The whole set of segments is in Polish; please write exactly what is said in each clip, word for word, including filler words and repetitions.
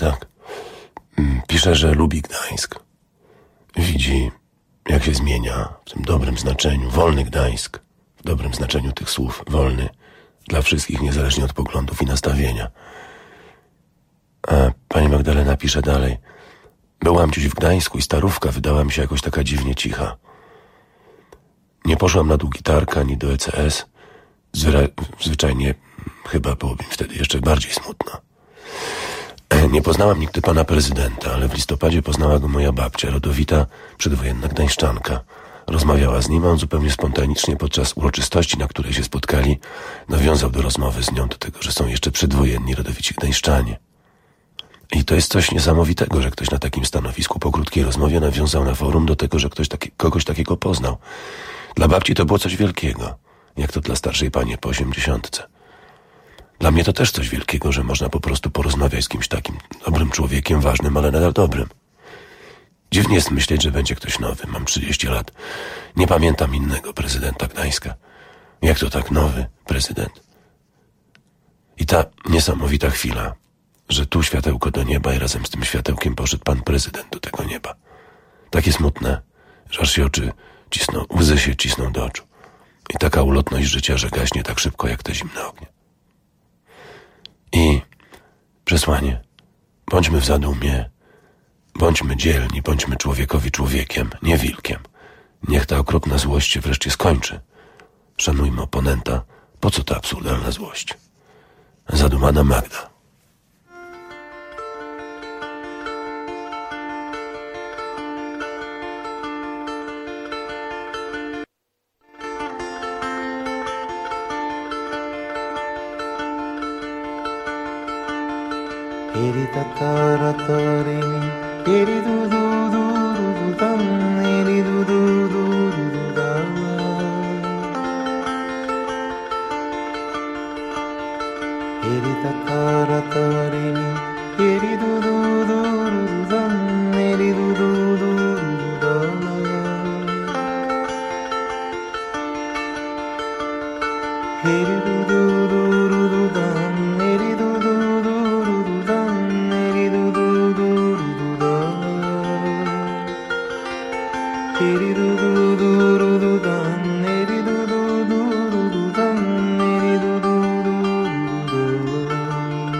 tak. Pisze, że lubi Gdańsk. Widzi, jak się zmienia w tym dobrym znaczeniu. Wolny Gdańsk. W dobrym znaczeniu tych słów. Wolny. Dla wszystkich, niezależnie od poglądów i nastawienia. A pani Magdalena pisze dalej. Byłam dziś w Gdańsku i starówka wydała mi się jakoś taka dziwnie cicha. Nie poszłam na długi targ ani do E C S. Zwyra- zwyczajnie chyba byłoby mi wtedy jeszcze bardziej smutno. Nie poznałam nigdy pana prezydenta, ale w listopadzie poznała go moja babcia, rodowita, przedwojenna gdańszczanka. Rozmawiała z nim, a on zupełnie spontanicznie podczas uroczystości, na której się spotkali, nawiązał do rozmowy z nią do tego, że są jeszcze przedwojenni rodowici gdańszczanie. I to jest coś niesamowitego, że ktoś na takim stanowisku po krótkiej rozmowie nawiązał na forum do tego, że ktoś taki, kogoś takiego poznał. Dla babci to było coś wielkiego, jak to dla starszej pani po osiemdziesiątce. Dla mnie to też coś wielkiego, że można po prostu porozmawiać z kimś takim dobrym człowiekiem, ważnym, ale nadal dobrym. Dziwnie jest myśleć, że będzie ktoś nowy. Mam trzydzieści lat. Nie pamiętam innego prezydenta Gdańska. Jak to tak nowy prezydent? I ta niesamowita chwila, że tu światełko do nieba i razem z tym światełkiem poszedł pan prezydent do tego nieba. Takie smutne, że aż się oczy cisną, łzy się cisną do oczu. I taka ulotność życia, że gaśnie tak szybko jak te zimne ognie. I przesłanie. Bądźmy w zadumie, bądźmy dzielni, bądźmy człowiekowi człowiekiem, nie wilkiem. Niech ta okropna złość się wreszcie skończy. Szanujmy oponenta. Po co ta absurdalna złość? Zadumana Magda. Eri tatara tarini, eri du du du du du dan, eri du du du du du dan. Eri tatara tarini, eri du du du du du dan, eri du du du du du dan. Eri du du du du du dan, eri du du du du du dan. Eri du du du du du dan, eri du du du du du dan, eri du du du du du dan.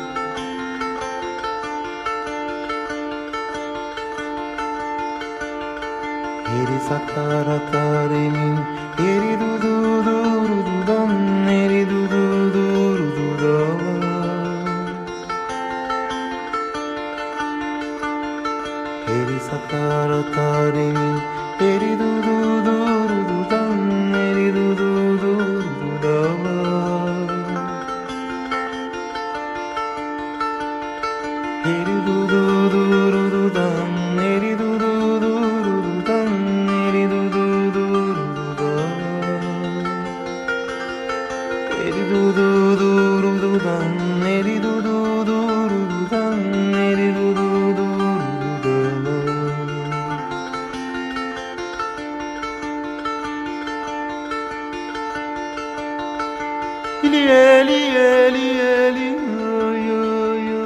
Eri sakara taremin, eri du du du du du dan, eri du du du du du dan. Eri sakara taremin, eri du du du du du dan, eri du du du du dan. Eri du du du du du dan, eri du du du du du dan, eri du du du du dan. Eri du du du du dan, eri du du du du dan, eri du du du du dan. Ili eli eli eli yo yo.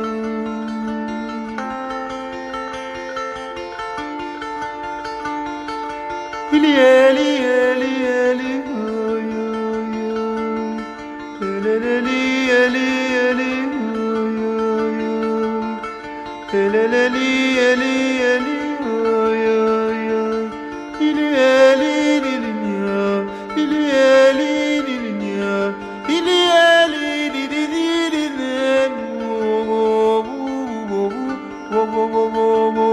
Ili eli eli eli yo yo yo. Eli eli eli eli yo yo. Eli eli eli eli yo yo yo. Ili eli eli yo. Ili eli eli yo. Ili eli di di di di di wo wo wo wo wo wo wo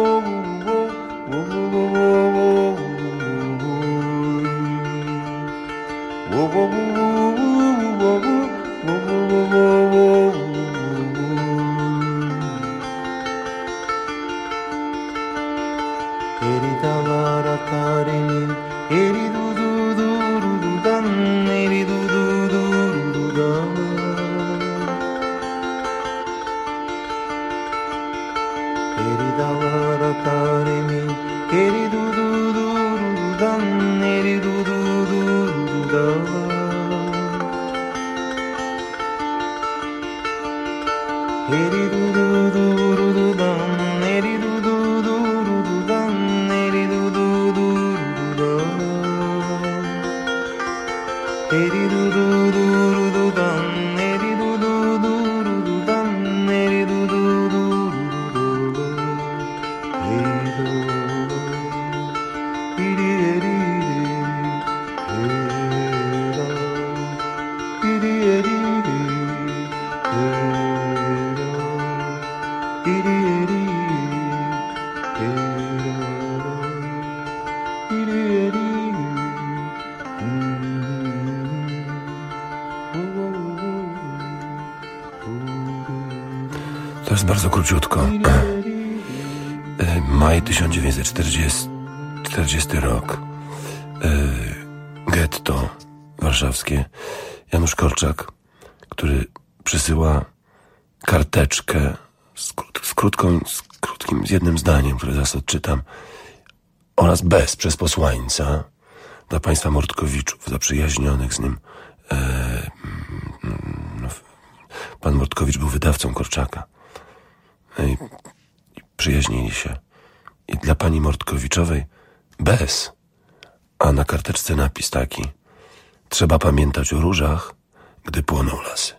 Eri dalara taremin, eri du du du du du dan, eri du du du du du dan. Eri dalara taremin, eri du du du du du dan, eri du du du du du dan. Eri du du du du du To jest bardzo króciutko. Maj tysiąc dziewięćset czterdziesty rok. Getto warszawskie. Janusz Korczak, który przysyła karteczkę z, krót, z, krótką, z krótkim, z jednym zdaniem, które zaraz odczytam, oraz bez, przez posłańca dla państwa Mordkowiczów, zaprzyjaźnionych z nim. E, no, pan Mordkowicz był wydawcą Korczaka. I, i przyjaźnili się. I dla pani Mordkowiczowej bez, a na karteczce napis taki: trzeba pamiętać o różach, gdy płoną lasy.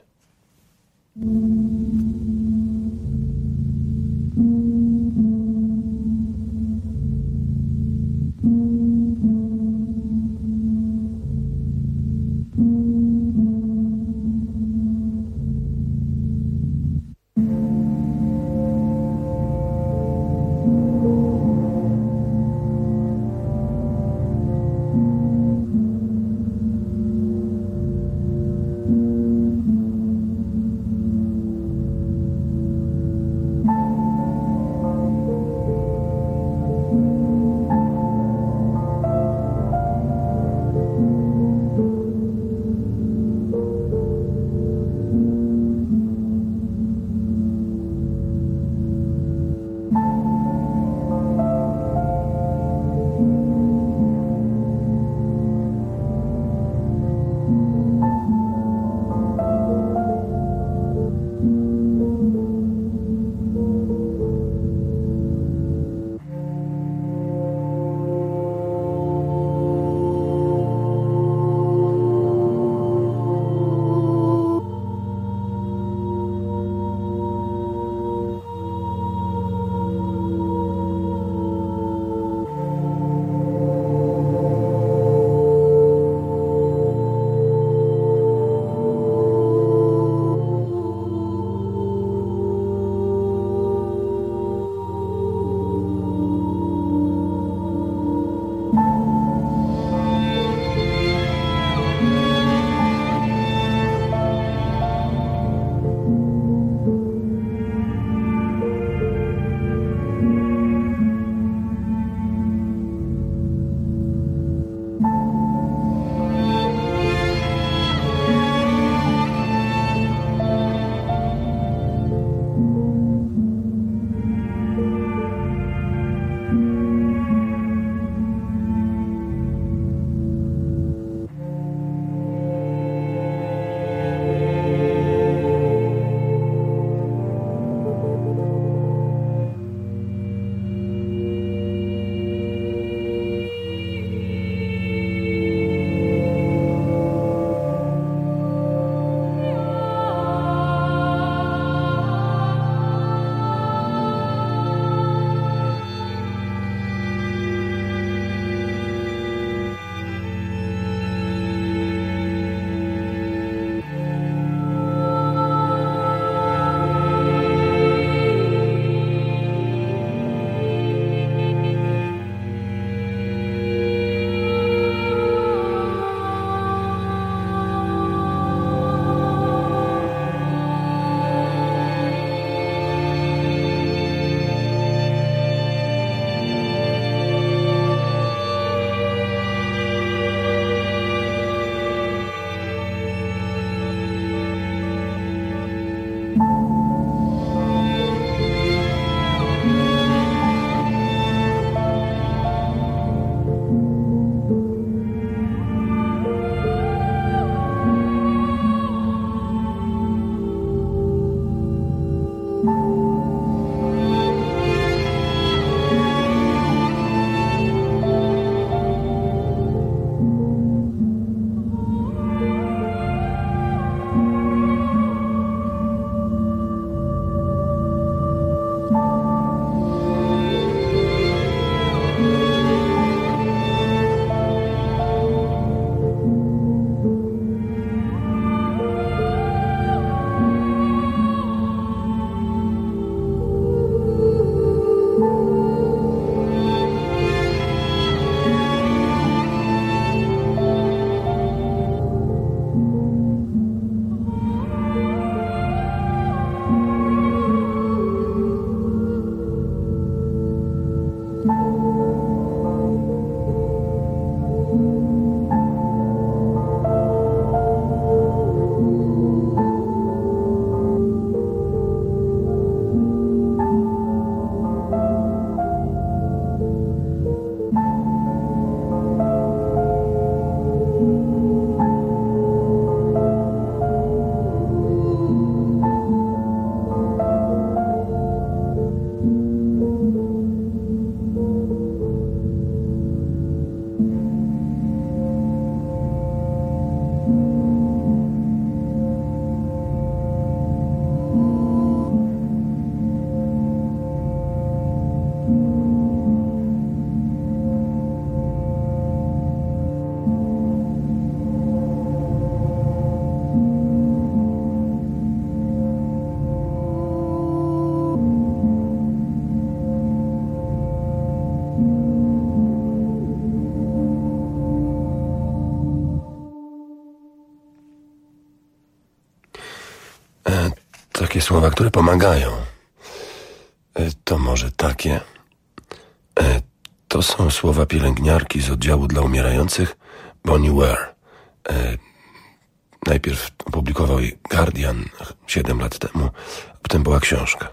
takie słowa, które pomagają. To może takie. To są słowa pielęgniarki z oddziału dla umierających Bonnie Ware. Najpierw opublikował jej Guardian siedem lat temu, a potem była książka.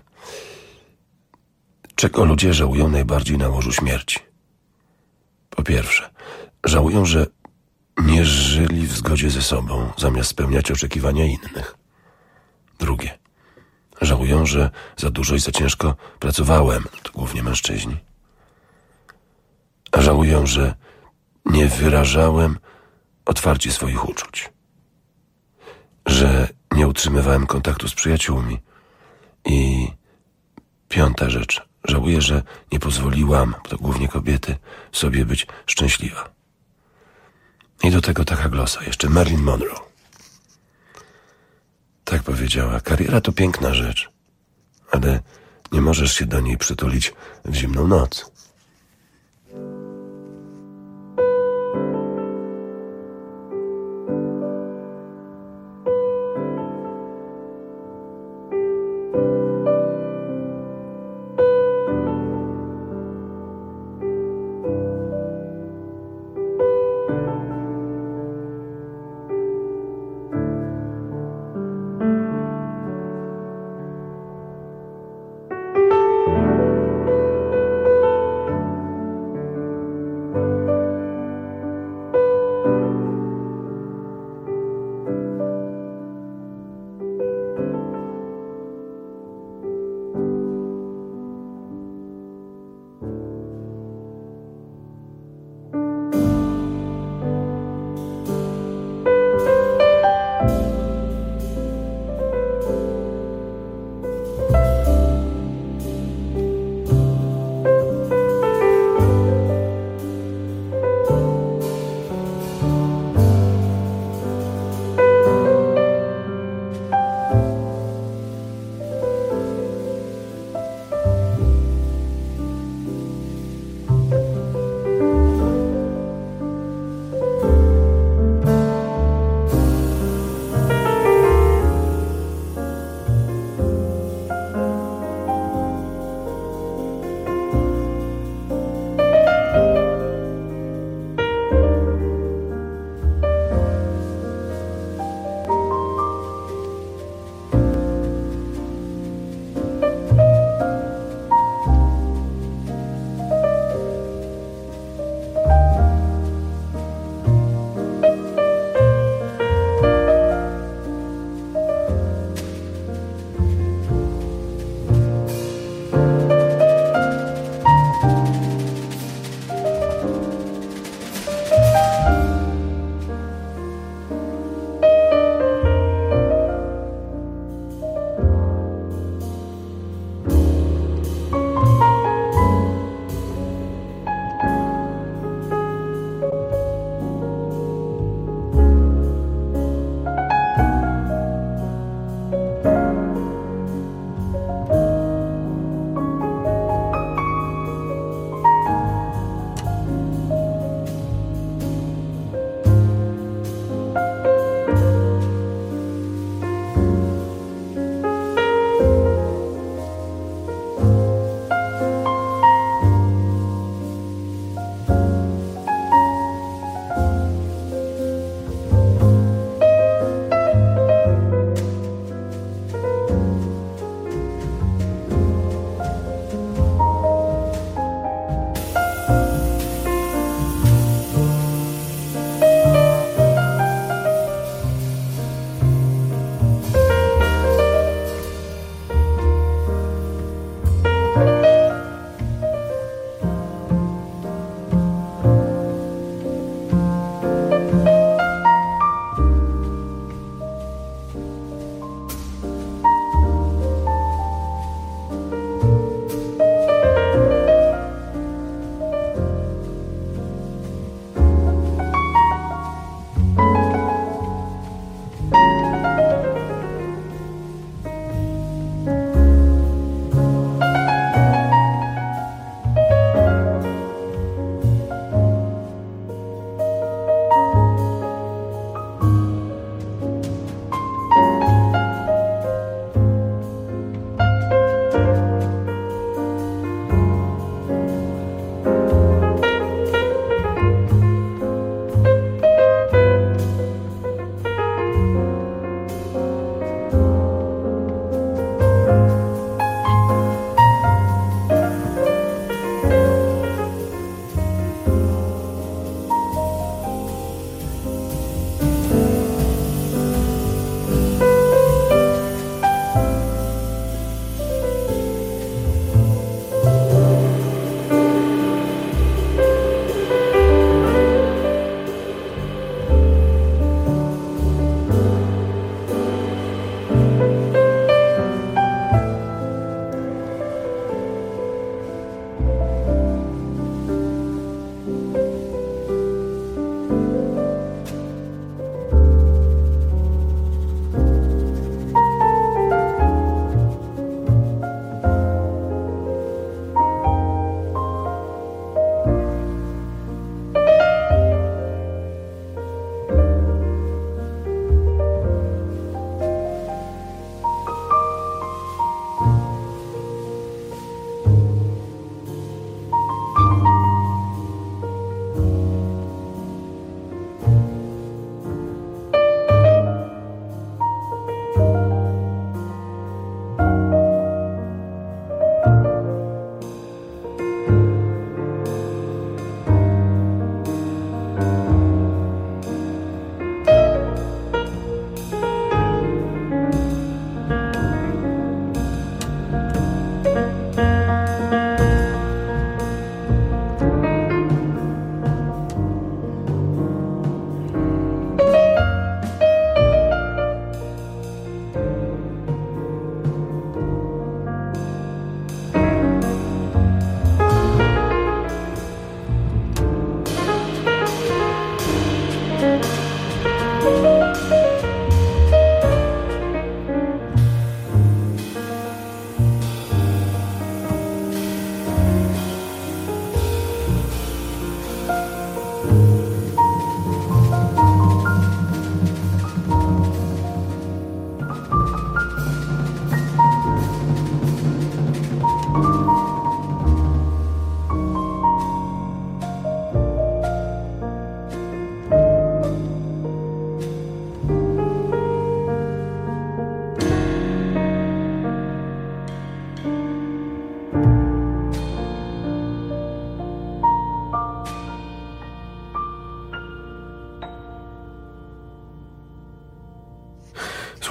Czego ludzie żałują najbardziej na łożu śmierci? Po pierwsze, żałują, że nie żyli w zgodzie ze sobą, zamiast spełniać oczekiwania innych. Drugie, żałują, że za dużo i za ciężko pracowałem, to głównie mężczyźni. A żałują, że nie wyrażałem otwarcie swoich uczuć. Że nie utrzymywałem kontaktu z przyjaciółmi. I piąta rzecz, żałuję, że nie pozwoliłam, to głównie kobiety, sobie być szczęśliwa. I do tego taka glosa, jeszcze Marilyn Monroe. Tak powiedziała, kariera to piękna rzecz, ale nie możesz się do niej przytulić w zimną noc.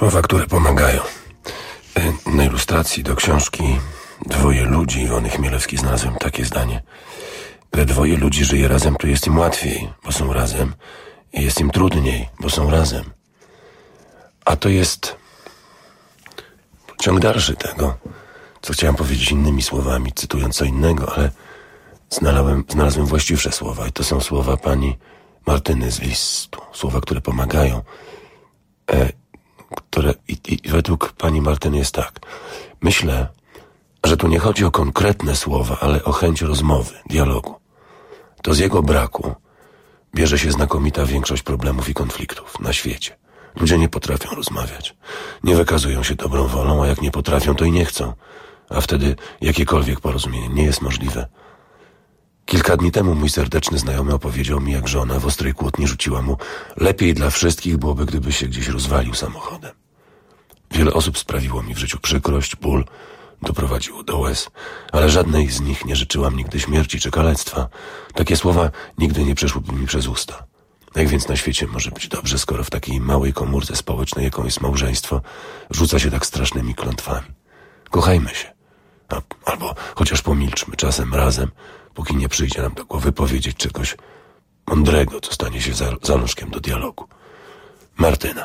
Słowa, które pomagają. Na ilustracji do książki Dwoje ludzi Iwony Chmielewskiej znalazłem takie zdanie. We dwoje ludzi żyje razem, to jest im łatwiej, bo są razem, i jest im trudniej, bo są razem. A to jest ciąg dalszy tego, co chciałem powiedzieć innymi słowami, cytując co innego, ale znalazłem, znalazłem właściwsze słowa i to są słowa pani Martyny z listu. Słowa, które pomagają, e, które i, i według pani Martyny jest tak. Myślę, że tu nie chodzi o konkretne słowa, ale o chęć rozmowy, dialogu. To z jego braku bierze się znakomita większość problemów i konfliktów na świecie. Ludzie nie potrafią rozmawiać. Nie wykazują się dobrą wolą, a jak nie potrafią, to i nie chcą. A wtedy jakiekolwiek porozumienie nie jest możliwe. Kilka dni temu mój serdeczny znajomy opowiedział mi, jak żona w ostrej kłótni rzuciła mu: lepiej dla wszystkich byłoby, gdyby się gdzieś rozwalił samochodem. Wiele osób sprawiło mi w życiu przykrość, ból, doprowadziło do łez, ale żadnej z nich nie życzyłam nigdy śmierci czy kalectwa. Takie słowa nigdy nie przeszłyby mi przez usta. Jak więc na świecie może być dobrze, skoro w takiej małej komórce społecznej, jaką jest małżeństwo, rzuca się tak strasznymi klątwami? Kochajmy się. A, albo chociaż pomilczmy czasem razem, póki nie przyjdzie nam do głowy powiedzieć czegoś mądrego, co stanie się za, zalążkiem do dialogu. Martyna.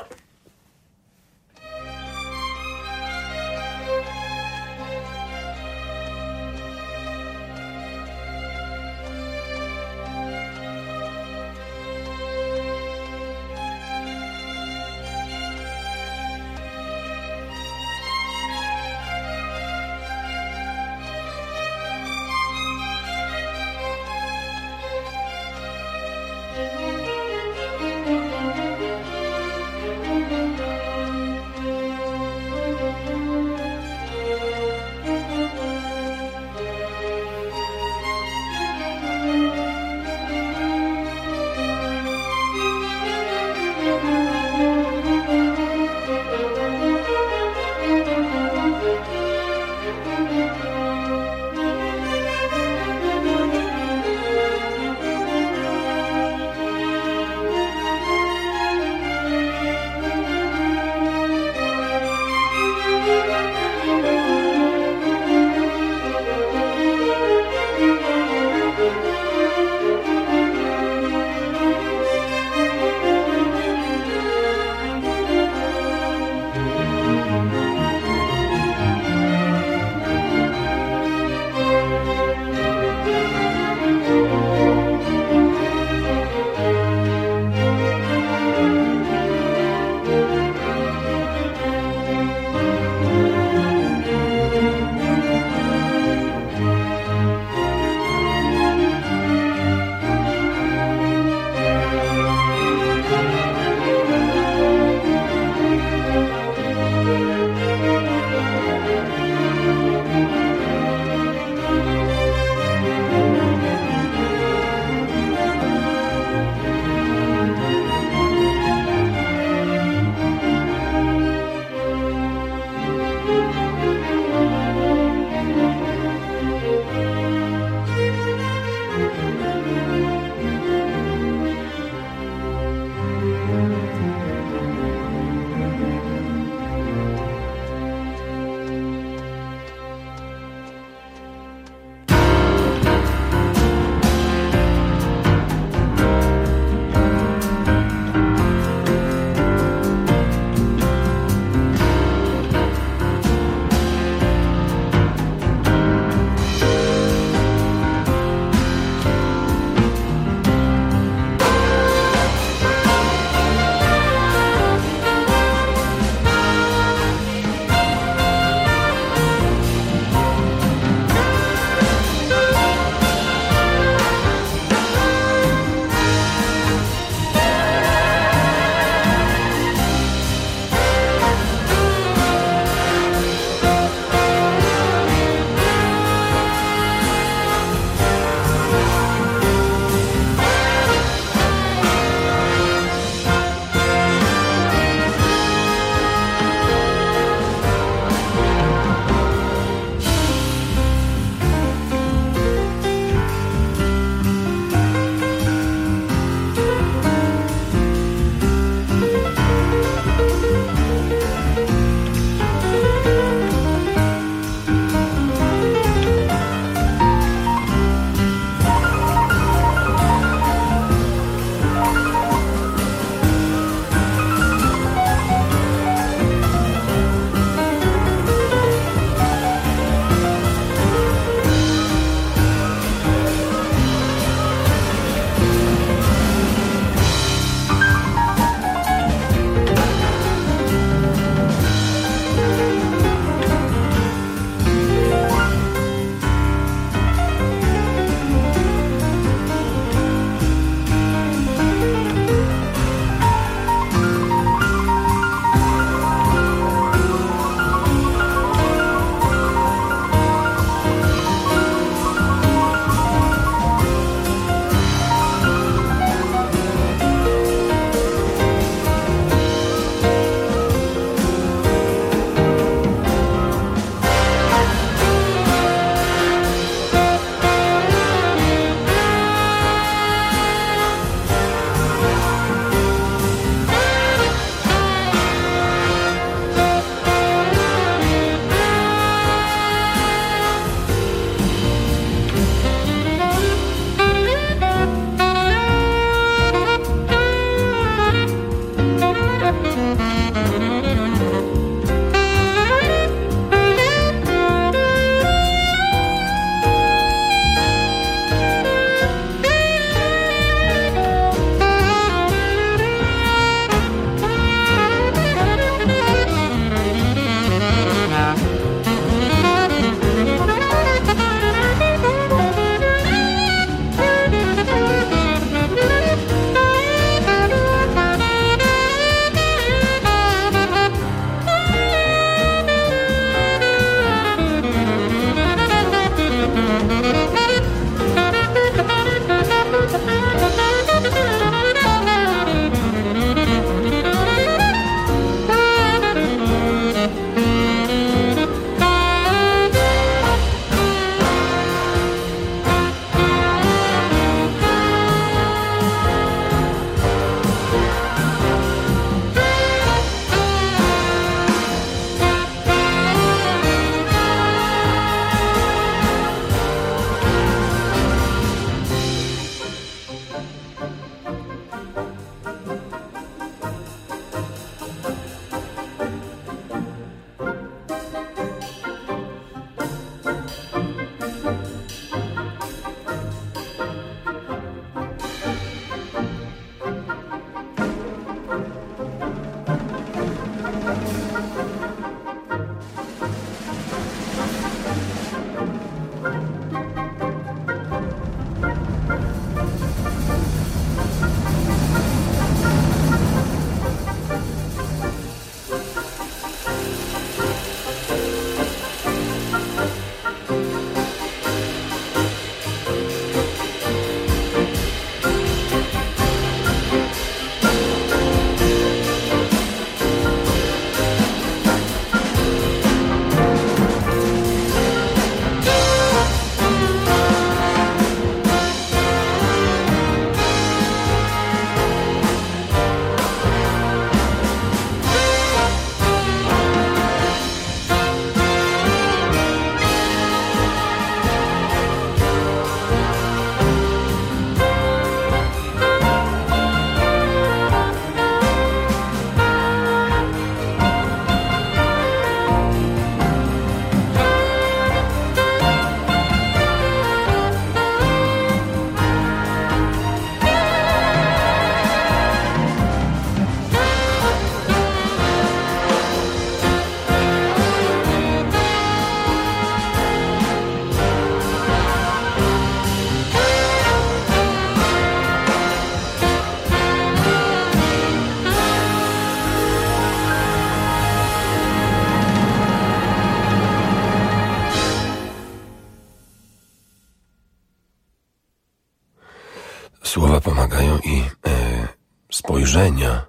Słowa pomagają i e, spojrzenia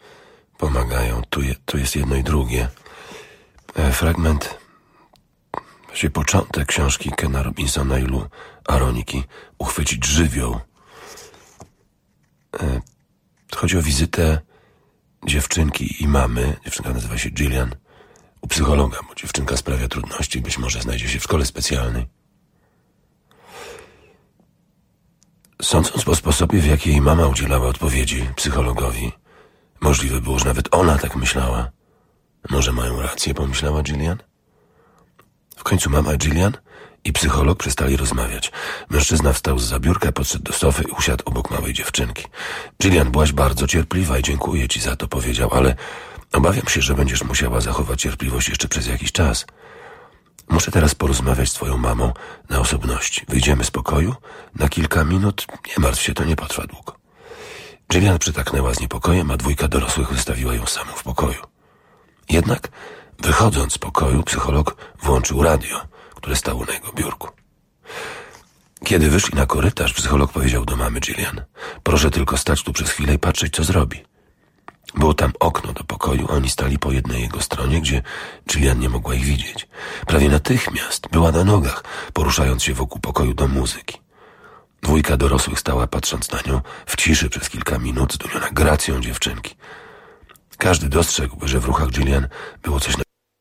pomagają. Tu, je, tu jest jedno i drugie. E, fragment, właściwie początek książki Kena Robinsona i Lou Aroniki, Uchwycić żywioł. E, chodzi o wizytę dziewczynki i mamy. Dziewczynka nazywa się Gillian, u psychologa, bo dziewczynka sprawia trudności, być może znajdzie się w szkole specjalnej. Sądząc po sposobie, w jaki jej mama udzielała odpowiedzi psychologowi, możliwe było, że nawet ona tak myślała. Może mają rację, pomyślała Gillian. W końcu mama Gillian i psycholog przestali rozmawiać. Mężczyzna wstał zza biurka, podszedł do sofy i usiadł obok małej dziewczynki. Gillian, byłaś bardzo cierpliwa i dziękuję ci za to, powiedział, ale obawiam się, że będziesz musiała zachować cierpliwość jeszcze przez jakiś czas. Muszę teraz porozmawiać z twoją mamą na osobności. Wyjdziemy z pokoju na kilka minut. Nie martw się, to nie potrwa długo. Gillian przytaknęła z niepokojem, a dwójka dorosłych wystawiła ją samą w pokoju. Jednak, wychodząc z pokoju, psycholog włączył radio, które stało na jego biurku. Kiedy wyszli na korytarz, psycholog powiedział do mamy Gillian: proszę tylko stać tu przez chwilę i patrzeć, co zrobi. Było tam okno do pokoju, oni stali po jednej jego stronie, gdzie Gillian nie mogła ich widzieć. Prawie natychmiast była na nogach, poruszając się wokół pokoju do muzyki. Dwójka dorosłych stała, patrząc na nią w ciszy przez kilka minut, zdumiona gracją dziewczynki. Każdy dostrzegł, że w ruchach Gillian było coś na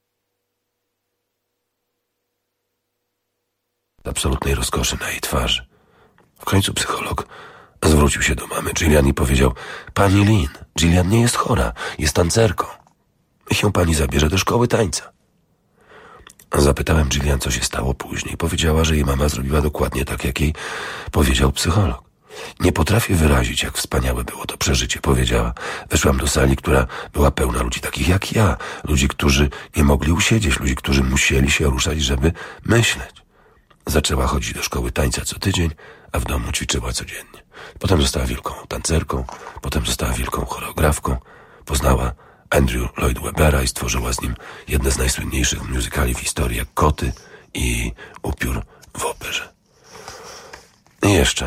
absolutnej rozkoszy na jej twarzy. W końcu psycholog zwrócił się do mamy Gillian i powiedział: pani Lynn, Gillian nie jest chora, jest tancerką. Niech ją pani zabierze do szkoły tańca. Zapytałem Gillian, co się stało później. Powiedziała, że jej mama zrobiła dokładnie tak, jak jej powiedział psycholog. Nie potrafię wyrazić, jak wspaniałe było to przeżycie, powiedziała. Weszłam do sali, która była pełna ludzi takich jak ja. Ludzi, którzy nie mogli usiedzieć, ludzi, którzy musieli się ruszać, żeby myśleć. Zaczęła chodzić do szkoły tańca co tydzień, a w domu ćwiczyła codziennie. Potem została wielką tancerką, potem została wielką choreografką. Poznała Andrew Lloyd Webbera i stworzyła z nim jedne z najsłynniejszych musicali w historii, jak Koty i Upiór w operze. jeszcze.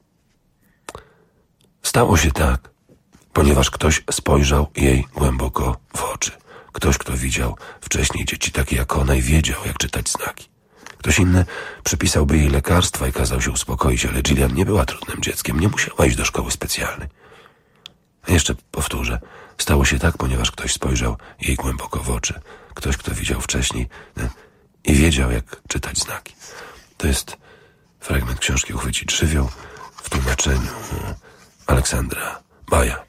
Stało się tak, ponieważ ktoś spojrzał jej głęboko w oczy. Ktoś, kto widział wcześniej dzieci takie jak ona i wiedział, jak czytać znaki. Ktoś inny przypisałby jej lekarstwa i kazał się uspokoić, ale Gillian nie była trudnym dzieckiem, nie musiała iść do szkoły specjalnej. A jeszcze powtórzę, stało się tak, ponieważ ktoś spojrzał jej głęboko w oczy. Ktoś, kto widział wcześniej i wiedział, jak czytać znaki. To jest fragment książki Uchwycić żywioł w tłumaczeniu Aleksandra Baja.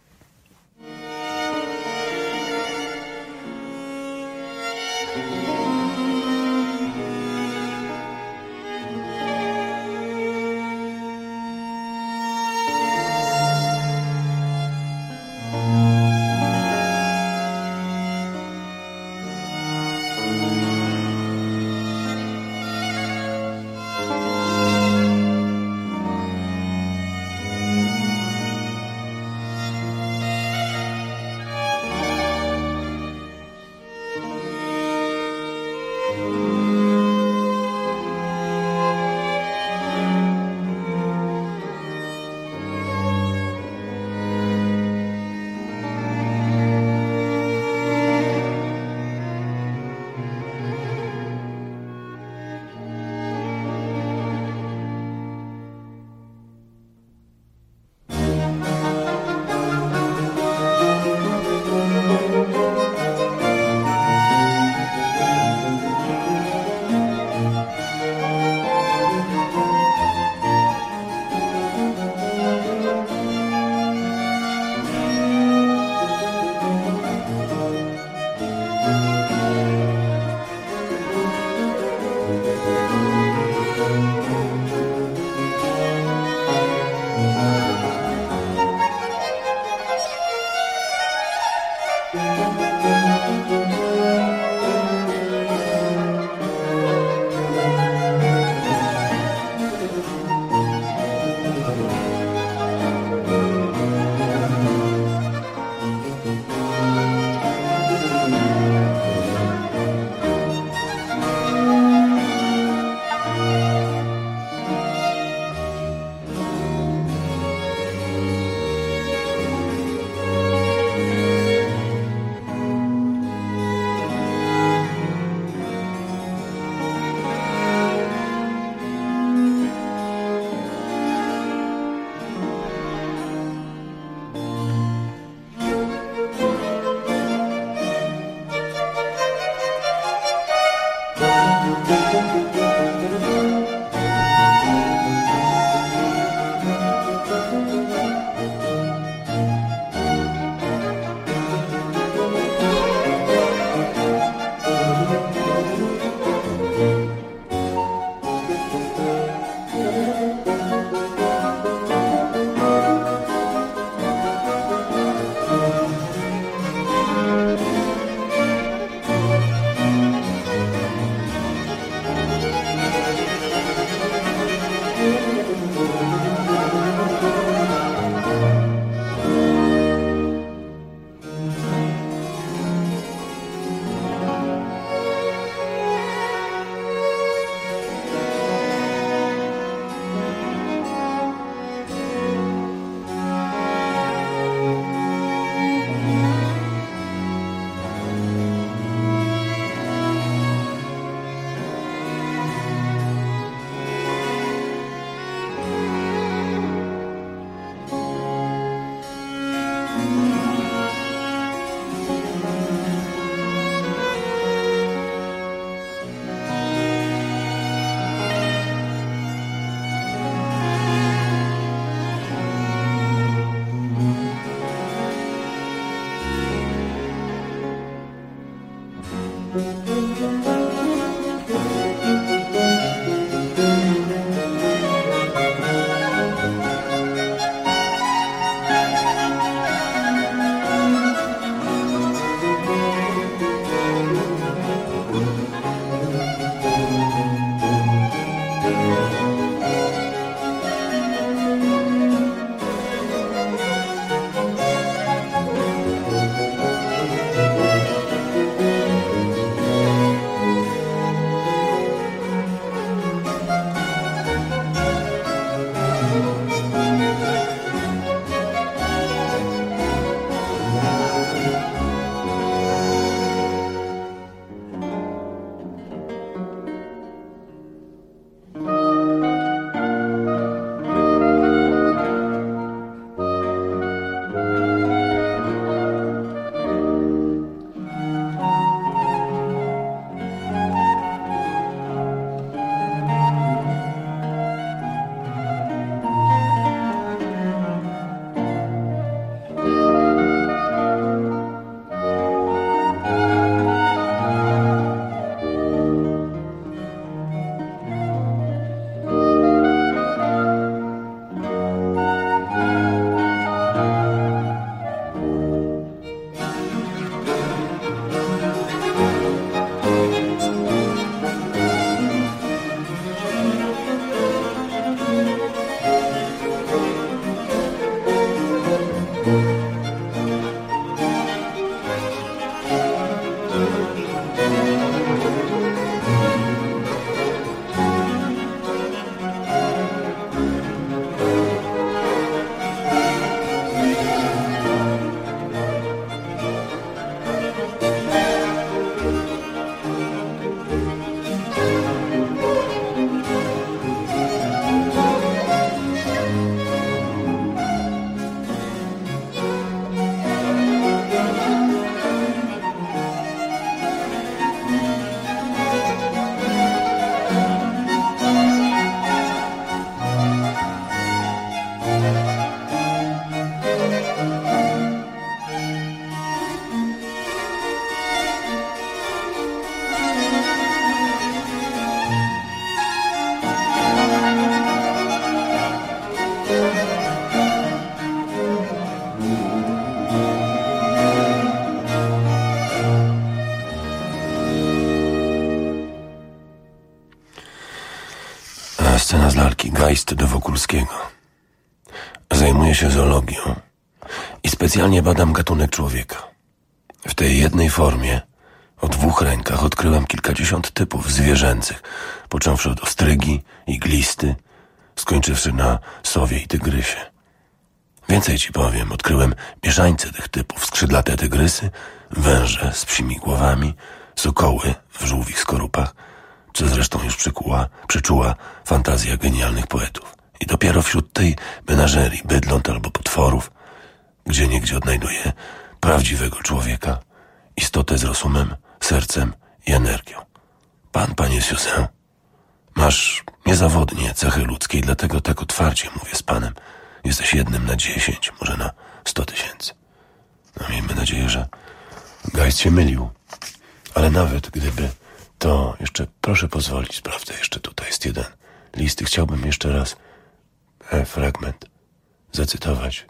Scena z lalki Geist do Wokulskiego. Zajmuję się zoologią i specjalnie badam gatunek człowieka. W tej jednej formie o dwóch rękach odkryłem kilkadziesiąt typów zwierzęcych, począwszy od ostrygi i glisty, skończywszy na sowie i tygrysie. Więcej ci powiem, odkryłem mieszańce tych typów, skrzydlate tygrysy, węże z psimi głowami, sokoły w żółwich skorupach, co zresztą już przykuła, przyczuła fantazja genialnych poetów. I dopiero wśród tej menażerii bydląt albo potworów, gdzie niegdzie odnajduję prawdziwego człowieka, istotę z rozumem, sercem i energią. Pan, panie Siusin, masz niezawodnie cechy ludzkie i dlatego tak otwarcie mówię z panem. Jesteś jednym na dziesięć, może na sto tysięcy. No miejmy nadzieję, że Geist się mylił. Ale nawet gdyby to jeszcze, proszę pozwolić, sprawdzę, jeszcze tutaj jest jeden list i chciałbym jeszcze raz e, fragment zacytować.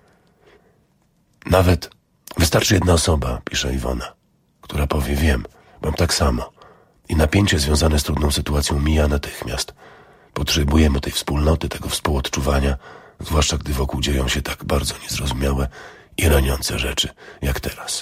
Nawet wystarczy jedna osoba, pisze Iwona, która powie, wiem, mam tak samo. I napięcie związane z trudną sytuacją mija natychmiast. Potrzebujemy tej wspólnoty, tego współodczuwania, zwłaszcza gdy wokół dzieją się tak bardzo niezrozumiałe i raniące rzeczy, jak teraz.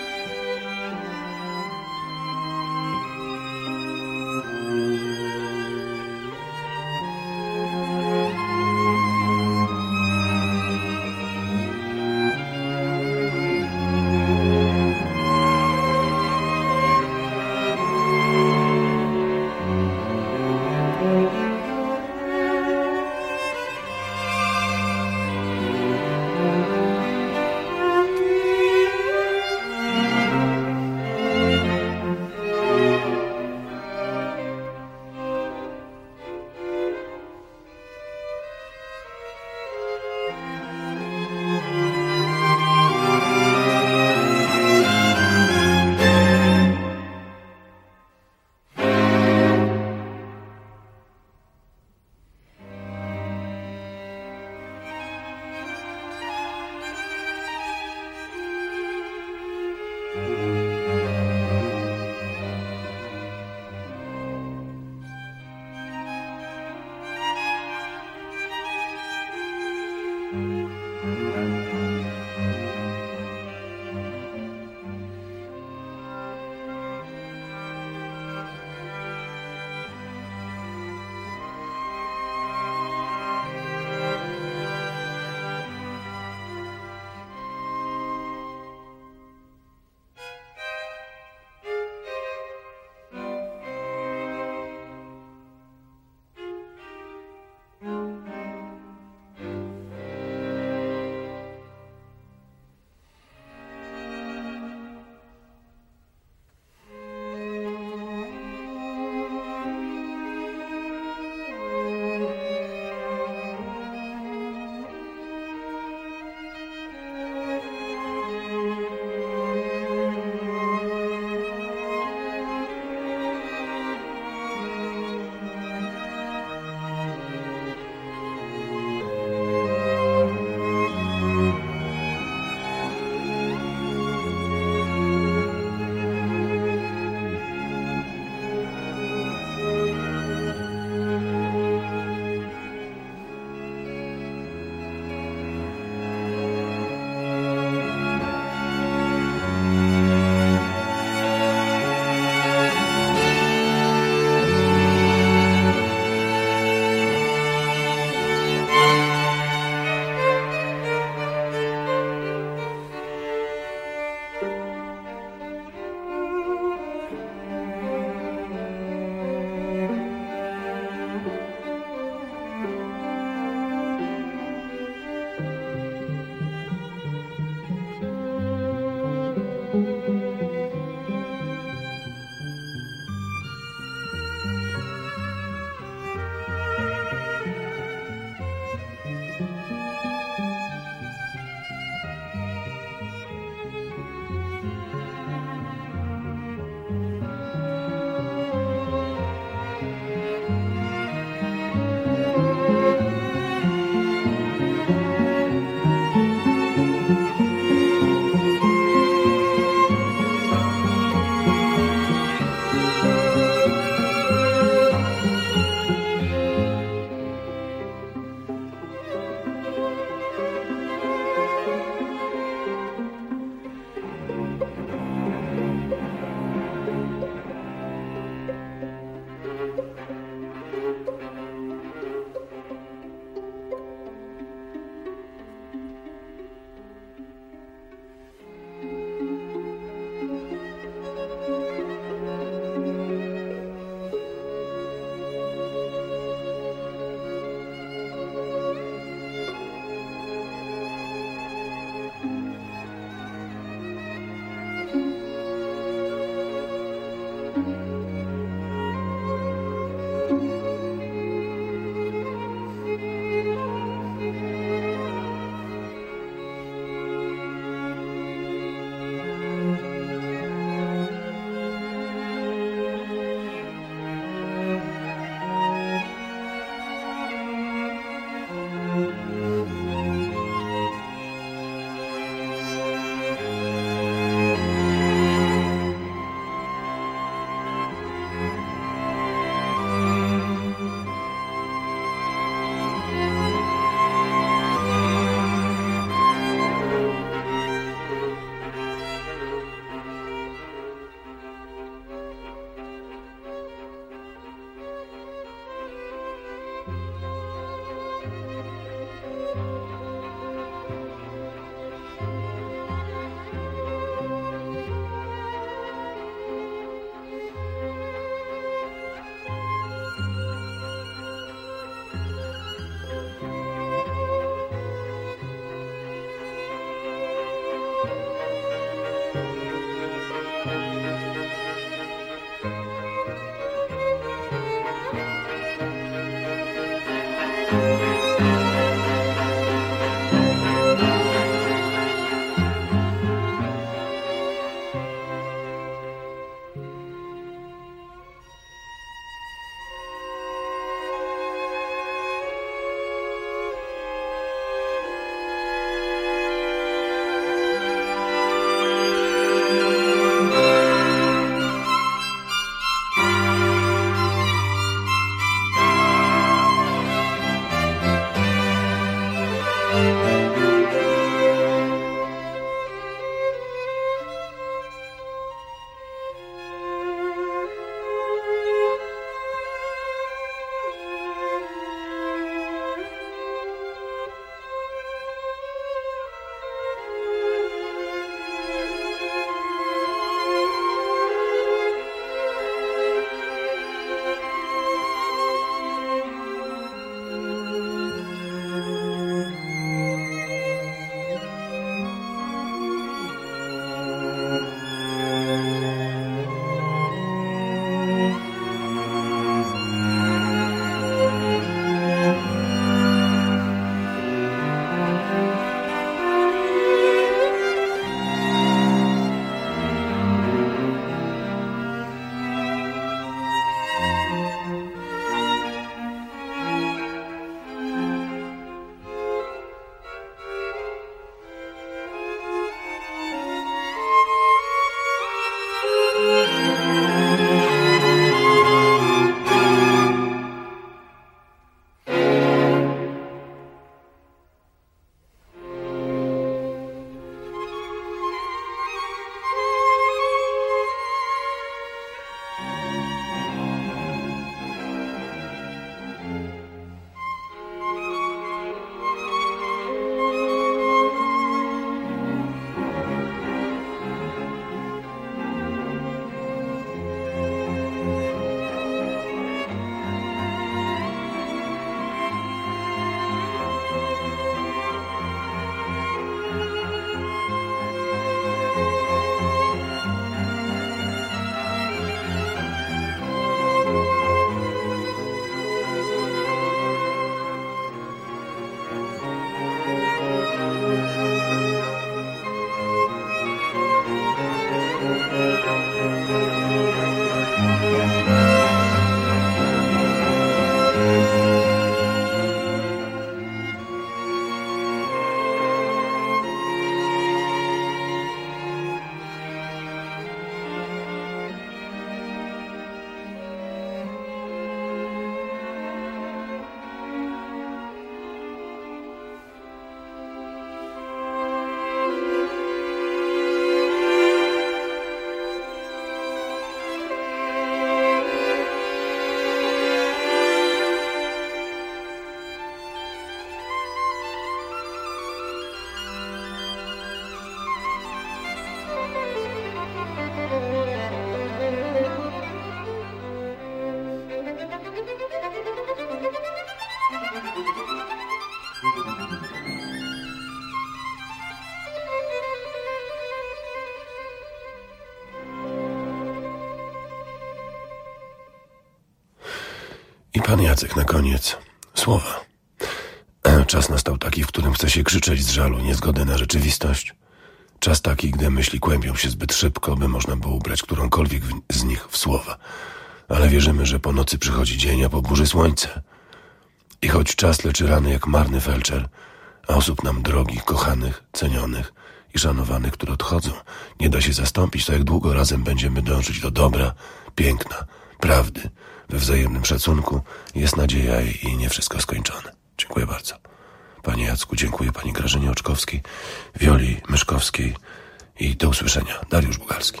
I pan Jacek na koniec. Słowa. Czas nastał taki, w którym chce się krzyczeć z żalu, niezgody na rzeczywistość. Czas taki, gdy myśli kłębią się zbyt szybko, by można było ubrać którąkolwiek z nich w słowa. Ale wierzymy, że po nocy przychodzi dzień, a po burzy słońce. I choć czas leczy rany jak marny felczer, a osób nam drogich, kochanych, cenionych i szanowanych, które odchodzą, nie da się zastąpić, to jak długo razem będziemy dążyć do dobra, piękna, prawdy, we wzajemnym szacunku, jest nadzieja i nie wszystko skończone. Dziękuję bardzo. Panie Jacku, dziękuję pani Grażynie Oczkowskiej, Wioli Myszkowskiej i do usłyszenia. Dariusz Bugalski.